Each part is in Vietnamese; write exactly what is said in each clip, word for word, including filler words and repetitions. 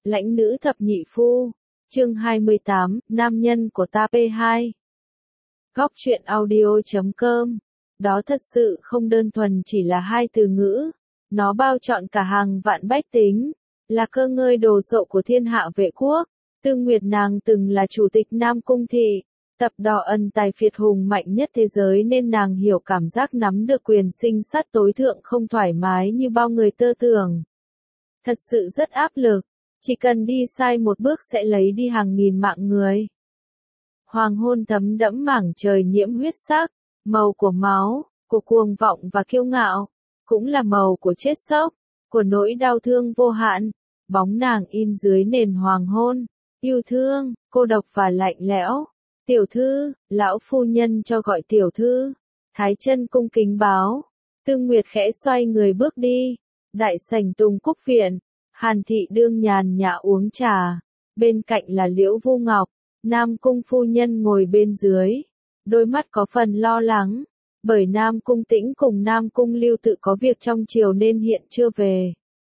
Lãnh nữ thập nhị phu. Chương hai mươi tám, nam nhân của ta pê hai. Góc truyện audio chấm com. Đó thật sự không đơn thuần chỉ là hai từ ngữ, nó bao trọn cả hàng vạn bách tính, là cơ ngơi đồ sộ của thiên hạ vệ quốc. Tư Nguyệt nàng từng là chủ tịch Nam Cung Thị, tập đoàn ân tài phiệt hùng mạnh nhất thế giới, nên nàng hiểu cảm giác nắm được quyền sinh sát tối thượng không thoải mái như bao người tơ tưởng. Thật sự rất áp lực, chỉ cần đi sai một bước sẽ lấy đi hàng nghìn mạng người. Hoàng hôn thấm đẫm mảng trời nhiễm huyết sắc, màu của máu, của cuồng vọng và kiêu ngạo, cũng là màu của chết chóc, của nỗi đau thương vô hạn. Bóng nàng in dưới nền hoàng hôn, yêu thương, cô độc và lạnh lẽo. Tiểu thư, lão phu nhân cho gọi tiểu thư. Thái chân cung kính báo. Tư Nguyệt khẽ xoay người bước đi. Đại sảnh Tùng Cúc viện, Hàn Thị đương nhàn nhã uống trà. Bên cạnh là Liễu Vu Ngọc, Nam Cung phu nhân ngồi bên dưới. Đôi mắt có phần lo lắng, bởi Nam Cung Tĩnh cùng Nam Cung Lưu tự có việc trong triều nên hiện chưa về.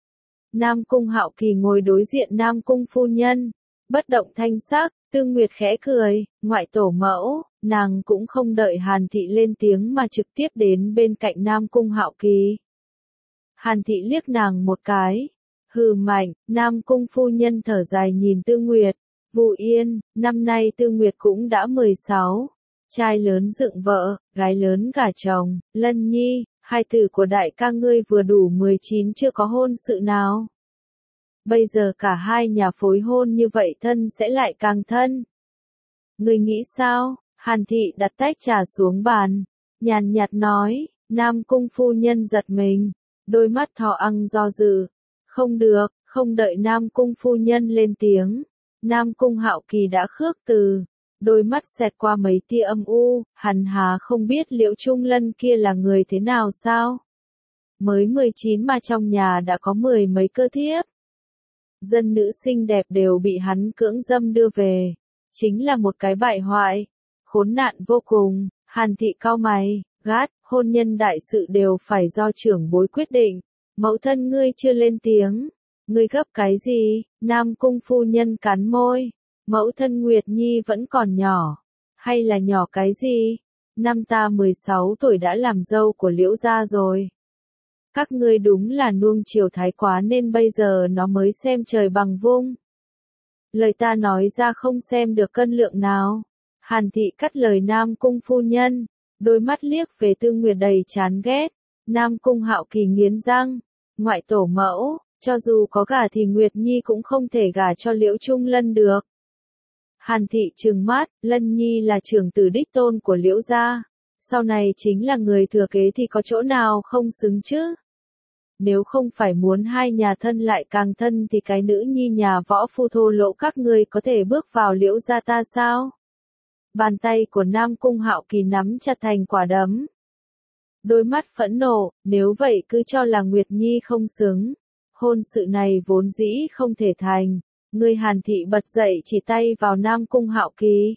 Nam Cung Hạo Kỳ ngồi đối diện Nam Cung phu nhân, bất động thanh sắc. Tư Nguyệt khẽ cười, ngoại tổ mẫu, nàng cũng không đợi Hàn Thị lên tiếng mà trực tiếp đến bên cạnh Nam Cung Hạo Kỳ. Hàn Thị liếc nàng một cái, hừ mạnh. Nam Cung phu nhân thở dài nhìn Tư Nguyệt. Vu Yên, năm nay Tư Nguyệt cũng đã mười sáu, trai lớn dựng vợ, gái lớn gả chồng. Lân Nhi, hai tử của đại ca ngươi vừa đủ mười chín chưa có hôn sự nào. Bây giờ cả hai nhà phối hôn như vậy thân sẽ lại càng thân. Ngươi nghĩ sao? Hàn Thị đặt tách trà xuống bàn, nhàn nhạt nói. Nam Cung phu nhân giật mình, đôi mắt thỏ ăn do dự. Không được, không đợi Nam Cung phu nhân lên tiếng, Nam Cung Hạo Kỳ đã khước từ, đôi mắt xẹt qua mấy tia âm u. Hắn hà không biết Liễu Trung Lân kia là người thế nào sao? Mới mười chín mà trong nhà đã có mười mấy cơ thiếp. Dân nữ xinh đẹp đều bị hắn cưỡng dâm đưa về, chính là một cái bại hoại, khốn nạn vô cùng. Hàn Thị cau mày, gắt, hôn nhân đại sự đều phải do trưởng bối quyết định, mẫu thân ngươi chưa lên tiếng, ngươi gấp cái gì? Nam Cung phu nhân cắn môi, mẫu thân Nguyệt Nhi vẫn còn nhỏ, hay là nhỏ cái gì? Năm ta mười sáu tuổi đã làm dâu của Liễu gia rồi. Các ngươi đúng là nuông chiều thái quá nên bây giờ nó mới xem trời bằng vung. Lời ta nói ra không xem được cân lượng nào. Hàn Thị cắt lời Nam Cung phu nhân, đôi mắt liếc về Tư Nguyệt đầy chán ghét. Nam Cung Hạo Kỳ nghiến răng, ngoại tổ mẫu, cho dù có gả thì Nguyệt Nhi cũng không thể gả cho Liễu Trung Lân được. Hàn Thị trừng mắt, Lân Nhi là trưởng tử đích tôn của Liễu gia, sau này chính là người thừa kế thì có chỗ nào không xứng chứ? Nếu không phải muốn hai nhà thân lại càng thân thì cái nữ nhi nhà võ phu thô lỗ các ngươi có thể bước vào Liễu gia ta sao? Bàn tay của Nam Cung Hạo Kỳ nắm chặt thành quả đấm. Đôi mắt phẫn nộ, nếu vậy cứ cho là Nguyệt Nhi không xứng. Hôn sự này vốn dĩ không thể thành. Người Hàn Thị bật dậy chỉ tay vào Nam Cung Hạo Kỳ.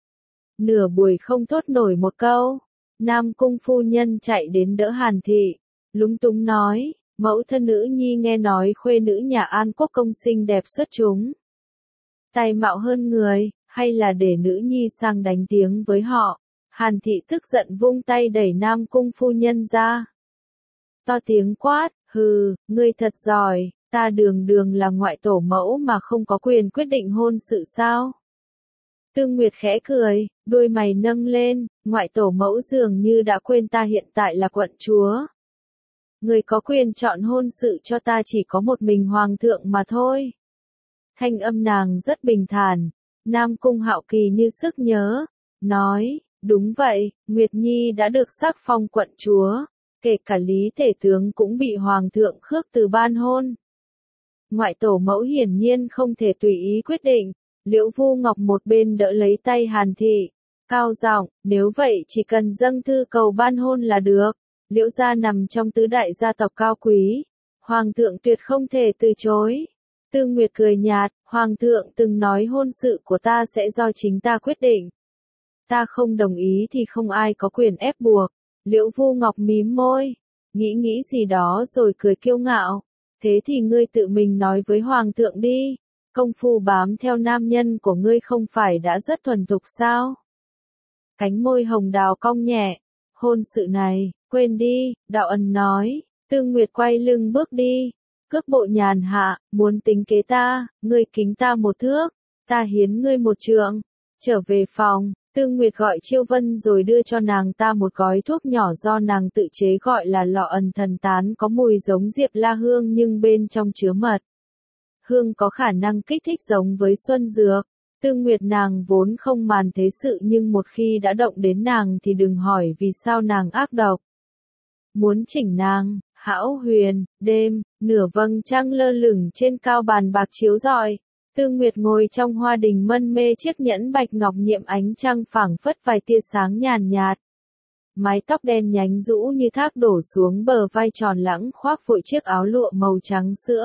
Nửa buổi không thốt nổi một câu. Nam Cung phu nhân chạy đến đỡ Hàn Thị, lúng túng nói, mẫu thân nữ nhi nghe nói khuê nữ nhà An Quốc công xinh đẹp xuất chúng, tài mạo hơn người, hay là để nữ nhi sang đánh tiếng với họ? Hàn Thị tức giận vung tay đẩy Nam Cung phu nhân ra. To tiếng quát, hừ, ngươi thật giỏi, ta đường đường là ngoại tổ mẫu mà không có quyền quyết định hôn sự sao? Tư Nguyệt khẽ cười, đôi mày nâng lên, ngoại tổ mẫu dường như đã quên ta hiện tại là quận chúa. Người có quyền chọn hôn sự cho ta chỉ có một mình hoàng thượng mà thôi. Thanh âm nàng rất bình thản. Nam Cung Hạo Kỳ như sức nhớ, nói, đúng vậy, Nguyệt Nhi đã được sắc phong quận chúa, kể cả Lý Tể Tướng cũng bị hoàng thượng khước từ ban hôn. Ngoại tổ mẫu hiển nhiên không thể tùy ý quyết định. Liễu Vu Ngọc một bên đỡ lấy tay Hàn Thị, cao giọng, nếu vậy chỉ cần dâng thư cầu ban hôn là được. Liễu gia nằm trong tứ đại gia tộc cao quý, hoàng thượng tuyệt không thể từ chối. Tư Nguyệt cười nhạt, hoàng thượng từng nói hôn sự của ta sẽ do chính ta quyết định. Ta không đồng ý thì không ai có quyền ép buộc. Liễu Vu Ngọc mím môi, nghĩ nghĩ gì đó rồi cười kiêu ngạo. Thế thì ngươi tự mình nói với hoàng thượng đi. Công phu bám theo nam nhân của ngươi không phải đã rất thuần thục sao? Cánh môi hồng đào cong nhẹ, hôn sự này, quên đi, Đạo Ân nói. Tương Nguyệt quay lưng bước đi, cước bộ nhàn hạ, muốn tính kế ta, ngươi kính ta một thước, ta hiến ngươi một trượng. Trở về phòng, Tương Nguyệt gọi Chiêu Vân rồi đưa cho nàng ta một gói thuốc nhỏ do nàng tự chế gọi là lọ ẩn thần tán, có mùi giống diệp la hương nhưng bên trong chứa mật. Hương có khả năng kích thích giống với xuân dược. Tương Nguyệt nàng vốn không màn thế sự nhưng một khi đã động đến nàng thì đừng hỏi vì sao nàng ác độc. Muốn chỉnh nàng, Hão Huyền, đêm, nửa vầng trăng lơ lửng trên cao bàn bạc chiếu rọi. Tương Nguyệt ngồi trong hoa đình mân mê chiếc nhẫn bạch ngọc nhiệm ánh trăng phảng phất vài tia sáng nhàn nhạt. Mái tóc đen nhánh rũ như thác đổ xuống bờ vai tròn lãng khoác vội chiếc áo lụa màu trắng sữa.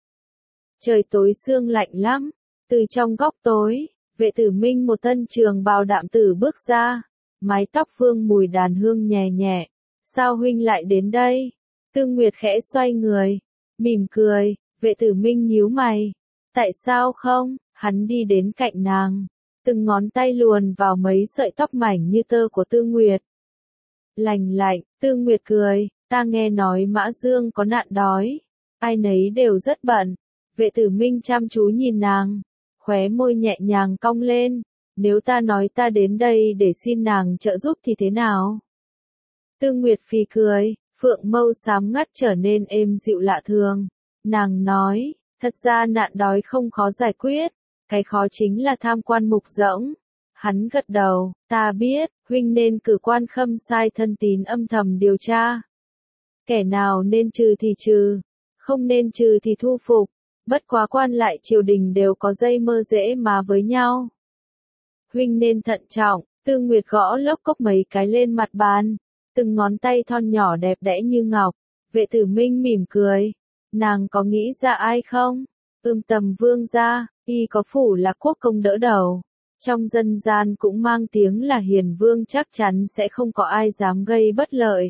Trời tối sương lạnh lắm, từ trong góc tối, Vệ Tử Minh một thân trường bào đạm tử bước ra, mái tóc vương mùi đàn hương nhẹ nhẹ. Sao huynh lại đến đây? Tương Nguyệt khẽ xoay người, mỉm cười, Vệ Tử Minh nhíu mày. Tại sao không? Hắn đi đến cạnh nàng, từng ngón tay luồn vào mấy sợi tóc mảnh như tơ của Tương Nguyệt. Lành lạnh, Tương Nguyệt cười, ta nghe nói Mã Dương có nạn đói, ai nấy đều rất bận. Vệ Tử Minh chăm chú nhìn nàng, khóe môi nhẹ nhàng cong lên, nếu ta nói ta đến đây để xin nàng trợ giúp thì thế nào? Tương Nguyệt phì cười, phượng mâu xám ngắt trở nên êm dịu lạ thường. Nàng nói, thật ra nạn đói không khó giải quyết, cái khó chính là tham quan mục rỗng. Hắn gật đầu, ta biết, huynh nên cử quan khâm sai thân tín âm thầm điều tra. Kẻ nào nên trừ thì trừ, không nên trừ thì thu phục, bất quá quan lại triều đình đều có dây mơ rễ má với nhau. Huynh nên thận trọng, Tương Nguyệt gõ lốc cốc mấy cái lên mặt bàn, từng ngón tay thon nhỏ đẹp đẽ như ngọc. Vệ Tử Minh mỉm cười, nàng có nghĩ ra ai không? Ưm Tầm Vương gia, y có phủ là quốc công đỡ đầu. Trong dân gian cũng mang tiếng là hiền vương, chắc chắn sẽ không có ai dám gây bất lợi.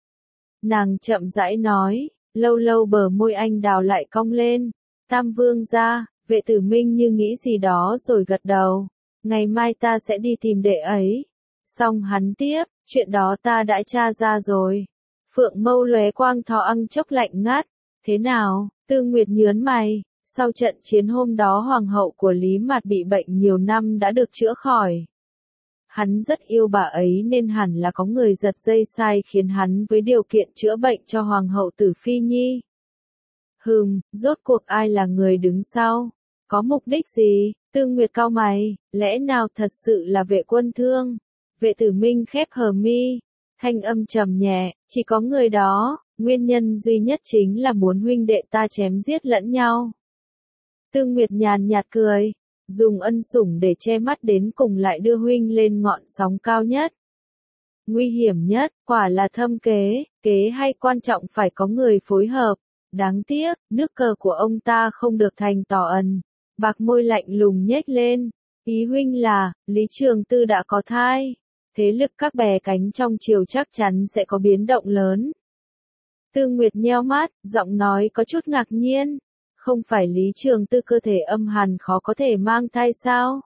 Nàng chậm rãi nói, lâu lâu bờ môi anh đào lại cong lên. Tam Vương gia, Vệ Tử Minh như nghĩ gì đó rồi gật đầu. Ngày mai ta sẽ đi tìm đệ ấy. Xong hắn tiếp, chuyện đó ta đã tra ra rồi. Phượng mâu lóe quang thọ ăng chốc lạnh ngắt. Thế nào? Tương Nguyệt nhớn mày. Sau trận chiến hôm đó hoàng hậu của Lý Mạt bị bệnh nhiều năm đã được chữa khỏi. Hắn rất yêu bà ấy nên hẳn là có người giật dây sai khiến hắn với điều kiện chữa bệnh cho hoàng hậu Tử Phi Nhi. Hừm, rốt cuộc ai là người đứng sau? Có mục đích gì? Tương Nguyệt cau mày, lẽ nào thật sự là Vệ Quân Thương? Vệ Tử Minh khép hờ mi, thanh âm trầm nhẹ, chỉ có người đó, nguyên nhân duy nhất chính là muốn huynh đệ ta chém giết lẫn nhau. Tương Nguyệt nhàn nhạt cười, dùng ân sủng để che mắt đến cùng lại đưa huynh lên ngọn sóng cao nhất. Nguy hiểm nhất, quả là thâm kế, kế hay quan trọng phải có người phối hợp. Đáng tiếc, nước cờ của ông ta không được thành tỏ ẩn. Bạc môi lạnh lùng nhếch lên, ý huynh là, Lý Trường Tư đã có thai. Thế lực các bè cánh trong triều chắc chắn sẽ có biến động lớn. Tương Nguyệt nheo mắt, giọng nói có chút ngạc nhiên. Không phải Lý Trường Tư cơ thể âm hàn khó có thể mang thai sao?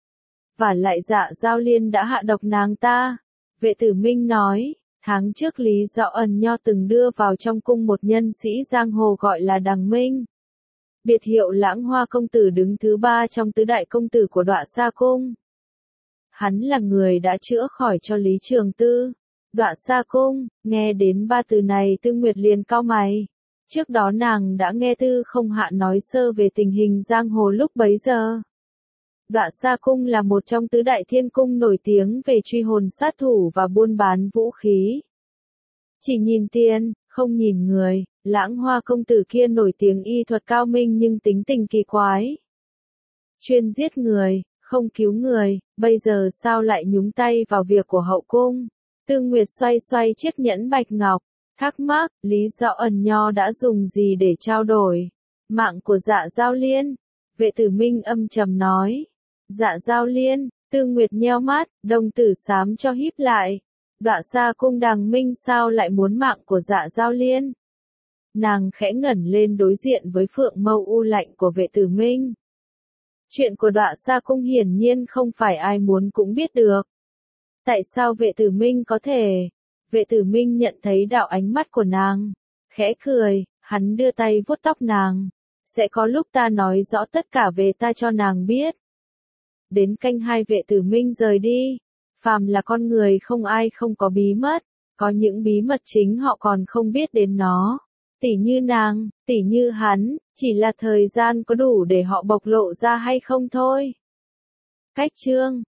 Và lại Dạ Giao Liên đã hạ độc nàng ta. Vệ Tử Minh nói, tháng trước Lý Dạo Ẩn Nho từng đưa vào trong cung một nhân sĩ giang hồ gọi là Đằng Minh. Biệt hiệu Lãng Hoa công tử đứng thứ ba trong tứ đại công tử của Đọa Sa Cung. Hắn là người đã chữa khỏi cho Lý Trường Tư. Đọa Sa Cung, nghe đến ba từ này Tương Nguyệt liền cau mày. Trước đó nàng đã nghe Tư Không Hạ nói sơ về tình hình giang hồ lúc bấy giờ. Đọa Sa Cung là một trong tứ đại thiên cung nổi tiếng về truy hồn sát thủ và buôn bán vũ khí. Chỉ nhìn tiền, không nhìn người, Lãng Hoa công tử kia nổi tiếng y thuật cao minh nhưng tính tình kỳ quái. Chuyên giết người, không cứu người, bây giờ sao lại nhúng tay vào việc của hậu cung? Tương Nguyệt xoay xoay chiếc nhẫn bạch ngọc, thắc mắc, Lý Dạo Ẩn Nho đã dùng gì để trao đổi? Mạng của Dạ Giao Liên. Vệ Tử Minh âm trầm nói. Dạ Giao Liên, Tương Nguyệt nheo mắt, đồng tử xám cho híp lại. Đọa Sa Cung Đằng Minh sao lại muốn mạng của Dạ Giao Liên? Nàng khẽ ngẩng lên đối diện với phượng mâu u lạnh của Vệ Tử Minh. Chuyện của Đọa Gia Cung hiển nhiên không phải ai muốn cũng biết được. Tại sao vệ tử minh có thể? Vệ tử minh nhận thấy đạo ánh mắt của nàng. Khẽ cười, hắn đưa tay vuốt tóc nàng. Sẽ có lúc ta nói rõ tất cả về ta cho nàng biết. Đến canh hai vệ tử minh rời đi. Phàm là con người không ai không có bí mật. Có những bí mật chính họ còn không biết đến nó. Tỉ như nàng, tỉ như hắn, chỉ là thời gian có đủ để họ bộc lộ ra hay không thôi. Cách chương